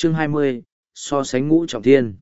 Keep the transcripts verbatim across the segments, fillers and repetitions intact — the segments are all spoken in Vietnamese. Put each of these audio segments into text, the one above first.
Chương hai mươi, so sánh ngũ trọng thiên.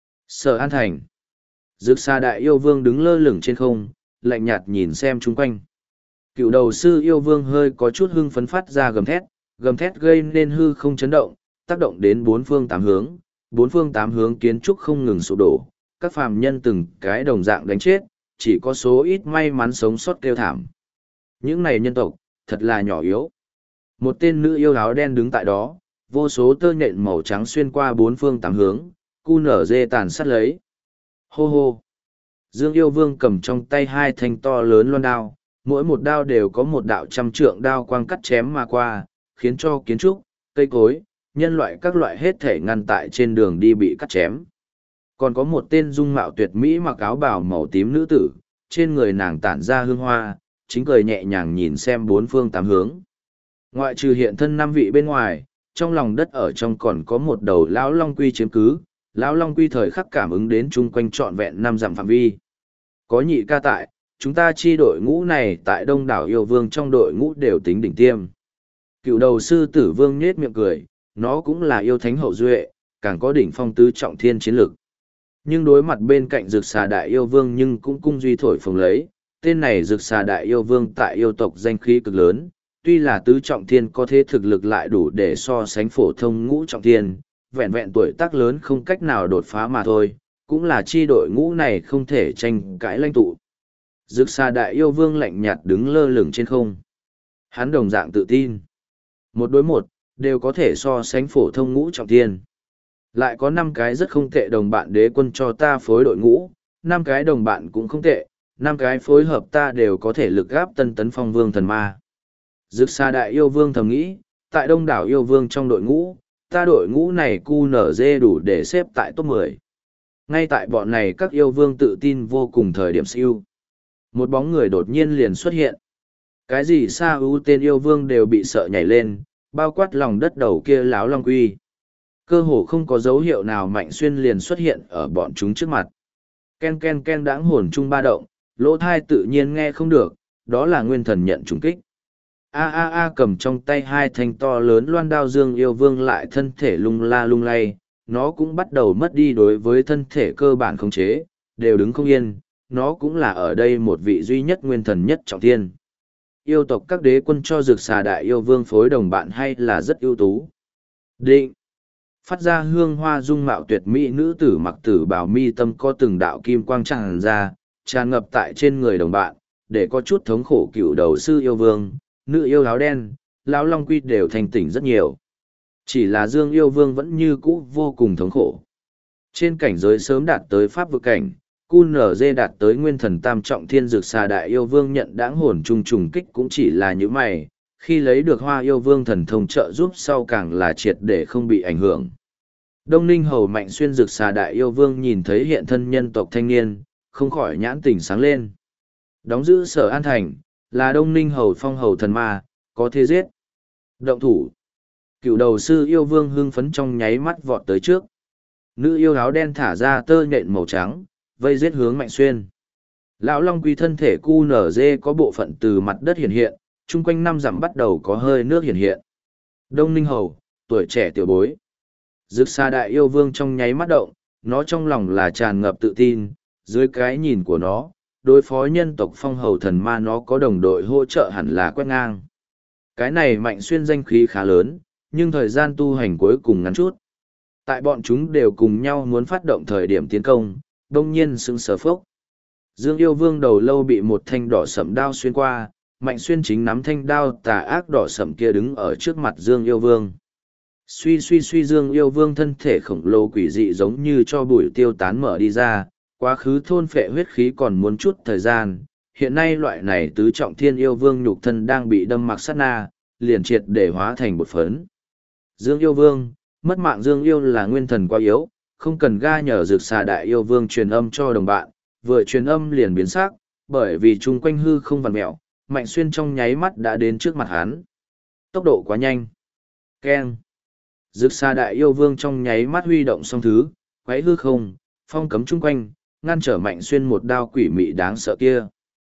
Sở An Thành. Dực Sa Đại Yêu Vương đứng lơ lửng trên không, lạnh nhạt nhìn xem chung quanh. Cựu đầu sư yêu vương hơi có chút hưng phấn phát ra gầm thét, gầm thét gây nên hư không chấn động, tác động đến bốn phương tám hướng, bốn phương tám hướng kiến trúc không ngừng sụp đổ, các phàm nhân từng cái đồng dạng đánh chết, chỉ có số ít may mắn sống sót kêu thảm. Những này nhân tộc, thật là nhỏ yếu. Một tên nữ yêu áo đen đứng tại đó, vô số tơ nhện màu trắng xuyên qua bốn phương tám hướng, cu nở dê tàn sát lấy. Hô hô! Dương yêu vương cầm trong tay hai thanh to lớn loan đao, mỗi một đao đều có một đạo trăm trượng đao quang cắt chém mà qua, khiến cho kiến trúc, cây cối, nhân loại các loại hết thể ngăn tại trên đường đi bị cắt chém. Còn có một tên dung mạo tuyệt mỹ mặc áo bào màu tím nữ tử, trên người nàng tản ra hương hoa, chính cười nhẹ nhàng nhìn xem bốn phương tám hướng. Ngoại trừ hiện thân năm vị bên ngoài, trong lòng đất ở trong còn có một đầu lão long quy chiếm cứ, lão long quy thời khắc cảm ứng đến chung quanh trọn vẹn năm dặm phạm vi. Có nhị ca tại, chúng ta chi đội ngũ này tại đông đảo yêu vương trong đội ngũ đều tính đỉnh tiêm. Cựu đầu sư tử vương nhết miệng cười, nó cũng là yêu thánh hậu duệ, càng có đỉnh phong tứ trọng thiên chiến lực. Nhưng đối mặt bên cạnh Dực Xà Đại Yêu Vương nhưng cũng cung duy thổi phồng lấy, tên này Dực Xà Đại Yêu Vương tại yêu tộc danh khí cực lớn, tuy là tứ trọng thiên có thế thực lực lại đủ để so sánh phổ thông ngũ trọng thiên, vẹn vẹn tuổi tác lớn không cách nào đột phá mà thôi, cũng là chi đội ngũ này không thể tranh cãi lãnh tụ. Dực Xà Đại Yêu Vương lạnh nhạt đứng lơ lửng trên không. Hắn đồng dạng tự tin. Một đối một, đều có thể so sánh phổ thông ngũ trọng thiên. Lại có năm cái rất không tệ đồng bạn đế quân cho ta phối đội ngũ, năm cái đồng bạn cũng không tệ, năm cái phối hợp ta đều có thể lực gáp tân tấn phong vương thần ma. Dực Xà Đại Yêu Vương thầm nghĩ, tại đông đảo yêu vương trong đội ngũ, ta đội ngũ này cu nở dê đủ để xếp tại top mười. Ngay tại bọn này các yêu vương tự tin vô cùng thời điểm siêu. Một bóng người đột nhiên liền xuất hiện. Cái gì xa ưu tên yêu vương đều bị sợ nhảy lên, bao quát lòng đất đầu kia láo long quy. Cơ hồ không có dấu hiệu nào Mạnh Xuyên liền xuất hiện ở bọn chúng trước mặt. Ken ken ken đãng hồn trung ba động, lỗ thai tự nhiên nghe không được, đó là nguyên thần nhận trùng kích. A a a cầm trong tay hai thanh to lớn loan đao dương yêu vương lại thân thể lung la lung lay, nó cũng bắt đầu mất đi đối với thân thể cơ bản khống chế, đều đứng không yên, nó cũng là ở đây một vị duy nhất nguyên thần nhất trọng thiên. Yêu tộc các đế quân cho Dực Xà Đại Yêu Vương phối đồng bạn hay là rất ưu tú. Định. Phát ra hương hoa dung mạo tuyệt mỹ nữ tử mặc tử bào mi tâm có từng đạo kim quang tràn ra, tràn ngập tại trên người đồng bạn, để có chút thống khổ cựu đầu sư yêu vương, nữ yêu áo đen, lão long quy đều thành tỉnh rất nhiều. Chỉ là Dương yêu vương vẫn như cũ vô cùng thống khổ. Trên cảnh giới sớm đạt tới pháp vực cảnh, cu nở dê đạt tới nguyên thần tam trọng thiên Dực Xà Đại Yêu Vương nhận đãng hồn trùng trùng kích cũng chỉ là những mày, khi lấy được hoa yêu vương thần thông trợ giúp sau càng là triệt để không bị ảnh hưởng. Đông Ninh Hầu Mạnh Xuyên Dực Xà Đại Yêu Vương nhìn thấy hiện thân nhân tộc thanh niên, không khỏi nhãn tỉnh sáng lên. Đóng giữ Sở An Thành, là Đông Ninh Hầu Phong Hầu thần ma, có thể giết. Động thủ. Cựu đầu sư yêu vương hưng phấn trong nháy mắt vọt tới trước. Nữ yêu áo đen thả ra tơ nhện màu trắng, vây giết hướng Mạnh Xuyên. Lão long quy thân thể cu nở dê có bộ phận từ mặt đất hiện hiện, chung quanh năm dặm bắt đầu có hơi nước hiện hiện. Đông Ninh Hầu, tuổi trẻ tiểu bối. Dực Xà Đại Yêu Vương trong nháy mắt động, nó trong lòng là tràn ngập tự tin, dưới cái nhìn của nó, đối phó nhân tộc Phong Hầu thần ma nó có đồng đội hỗ trợ hẳn là quét ngang. Cái này Mạnh Xuyên danh khí khá lớn, nhưng thời gian tu hành cuối cùng ngắn chút. Tại bọn chúng đều cùng nhau muốn phát động thời điểm tiến công, đông nhiên sững sờ phốc. Dương yêu vương đầu lâu bị một thanh đỏ sẫm đao xuyên qua, Mạnh Xuyên chính nắm thanh đao tà ác đỏ sẫm kia đứng ở trước mặt Dương yêu vương. Suy suy suy Dương yêu vương thân thể khổng lồ quỷ dị giống như cho bụi tiêu tán mở đi ra, quá khứ thôn phệ huyết khí còn muốn chút thời gian. Hiện nay loại này tứ trọng thiên yêu vương nhục thân đang bị đâm mặc sát na, liền triệt để hóa thành bột phấn. Dương yêu vương, mất mạng Dương yêu là nguyên thần quá yếu, không cần ga nhờ Dực Xà Đại Yêu Vương truyền âm cho đồng bạn, vừa truyền âm liền biến sắc, bởi vì chung quanh hư không vằn mẹo, Mạnh Xuyên trong nháy mắt đã đến trước mặt hắn. Tốc độ quá nhanh. Keng. Dực Xà Đại Yêu Vương trong nháy mắt huy động song thứ, quấy hư không, phong cấm chung quanh, ngăn trở Mạnh Xuyên một đao quỷ mị đáng sợ kia.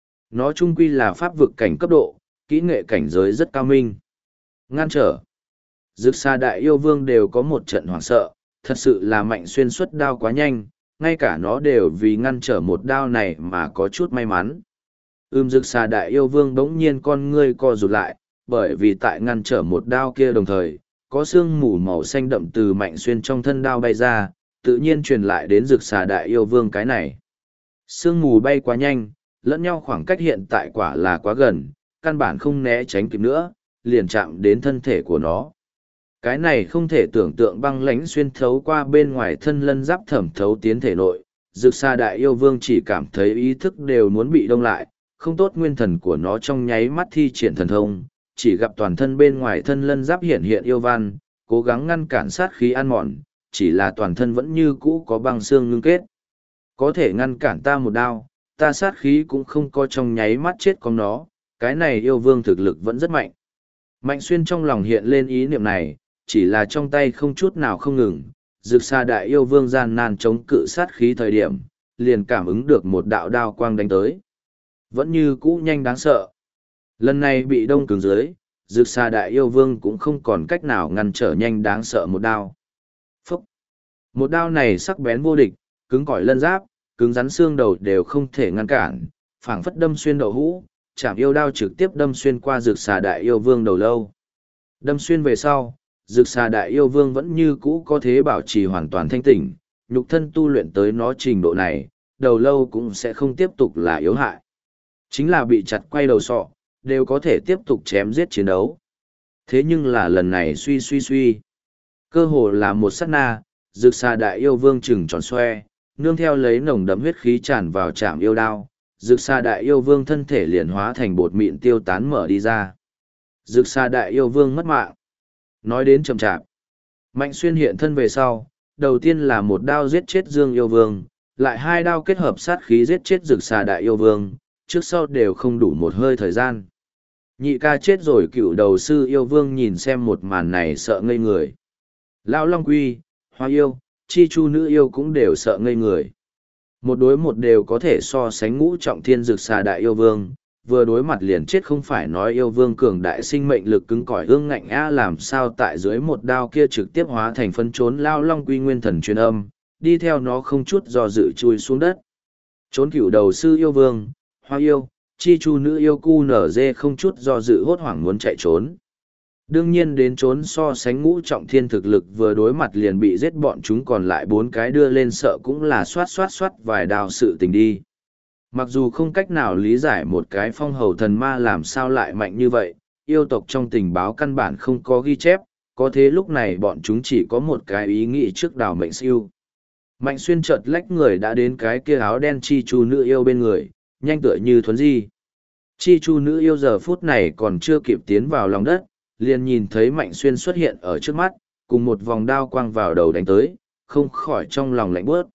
Nó chung quy là pháp vực cảnh cấp độ, kỹ nghệ cảnh giới rất cao minh. Ngăn trở. Dực Sa đại yêu vương đều có một trận hoảng sợ, thật sự là Mạnh Xuyên xuất đao quá nhanh, ngay cả nó đều vì ngăn trở một đao này mà có chút may mắn. Ưm Dực Sa đại yêu vương bỗng nhiên con ngươi co rụt lại, bởi vì tại ngăn trở một đao kia đồng thời, có sương mù màu xanh đậm từ Mạnh Xuyên trong thân đao bay ra, tự nhiên truyền lại đến Dực Sa đại yêu vương cái này. Sương mù bay quá nhanh, lẫn nhau khoảng cách hiện tại quả là quá gần, căn bản không né tránh kịp nữa, liền chạm đến thân thể của nó. Cái này không thể tưởng tượng băng lãnh xuyên thấu qua bên ngoài thân lân giáp thẩm thấu tiến thể nội, Dực Sa đại yêu vương chỉ cảm thấy ý thức đều muốn bị đông lại, không tốt nguyên thần của nó trong nháy mắt thi triển thần thông, chỉ gặp toàn thân bên ngoài thân lân giáp hiện hiện yêu văn, cố gắng ngăn cản sát khí ăn mòn, chỉ là toàn thân vẫn như cũ có băng xương ngưng kết. Có thể ngăn cản ta một đao, ta sát khí cũng không có trong nháy mắt chết con nó, cái này yêu vương thực lực vẫn rất mạnh. Mạnh Xuyên trong lòng hiện lên ý niệm này, chỉ là trong tay không chút nào không ngừng, Dực Sa đại yêu vương gian nan chống cự sát khí thời điểm, liền cảm ứng được một đạo đao quang đánh tới. Vẫn như cũ nhanh đáng sợ. Lần này bị đông cứng dưới, Dực Sa đại yêu vương cũng không còn cách nào ngăn trở nhanh đáng sợ một đao. Phúc! Một đao này sắc bén vô địch, cứng cỏi lân giáp, cứng rắn xương đầu đều không thể ngăn cản, phảng phất đâm xuyên đầu hũ, chạm yêu đao trực tiếp đâm xuyên qua Dực Sa đại yêu vương đầu lâu. Đâm xuyên về sau, Dực Sa đại yêu vương vẫn như cũ có thế bảo trì hoàn toàn thanh tỉnh, nhục thân tu luyện tới nó trình độ này, đầu lâu cũng sẽ không tiếp tục là yếu hại. Chính là bị chặt quay đầu sọ, đều có thể tiếp tục chém giết chiến đấu. Thế nhưng là lần này suy suy suy. Cơ hồ là một sát na, Dực Sa đại yêu vương trừng tròn xoe, nương theo lấy nồng đậm huyết khí tràn vào chạm yêu đao, Dực Sa đại yêu vương thân thể liền hóa thành bột mịn tiêu tán mở đi ra. Dực Sa đại yêu vương mất mạng. Nói đến chậm chạp, Mạnh Xuyên hiện thân về sau, đầu tiên là một đao giết chết Dương yêu vương, lại hai đao kết hợp sát khí giết chết Dực Sa đại yêu vương, trước sau đều không đủ một hơi thời gian. Nhị ca chết rồi, cựu đầu sư yêu vương nhìn xem một màn này sợ ngây người. Lão Long Quy, Hoa yêu, Chi Chu nữ yêu cũng đều sợ ngây người. Một đối một đều có thể so sánh ngũ trọng thiên Dực Sa đại yêu vương, vừa đối mặt liền chết không phải nói yêu vương cường đại sinh mệnh lực cứng cỏi ương ngạnh a, làm sao tại dưới một đao kia trực tiếp hóa thành phân trốn Lao Long Quy nguyên thần truyền âm, đi theo nó không chút do dự chui xuống đất. Trốn cựu đầu sư yêu vương, Hoa yêu, Chi Chu nữ yêu cu nở dê không chút do dự hốt hoảng muốn chạy trốn. Đương nhiên đến trốn so sánh ngũ trọng thiên thực lực vừa đối mặt liền bị giết, bọn chúng còn lại bốn cái đưa lên sợ cũng là xoát xoát xoát vài đao sự tình đi. Mặc dù không cách nào lý giải một cái phong hầu thần ma làm sao lại mạnh như vậy, yêu tộc trong tình báo căn bản không có ghi chép, có thế lúc này bọn chúng chỉ có một cái ý nghĩ trước đào mệnh siêu. Mạnh Xuyên chợt lách người đã đến cái kia áo đen Chi Chu nữ yêu bên người, nhanh tựa như thuấn di. Chi Chu nữ yêu giờ phút này còn chưa kịp tiến vào lòng đất, liền nhìn thấy Mạnh Xuyên xuất hiện ở trước mắt, cùng một vòng đao quang vào đầu đánh tới, không khỏi trong lòng lạnh bớt.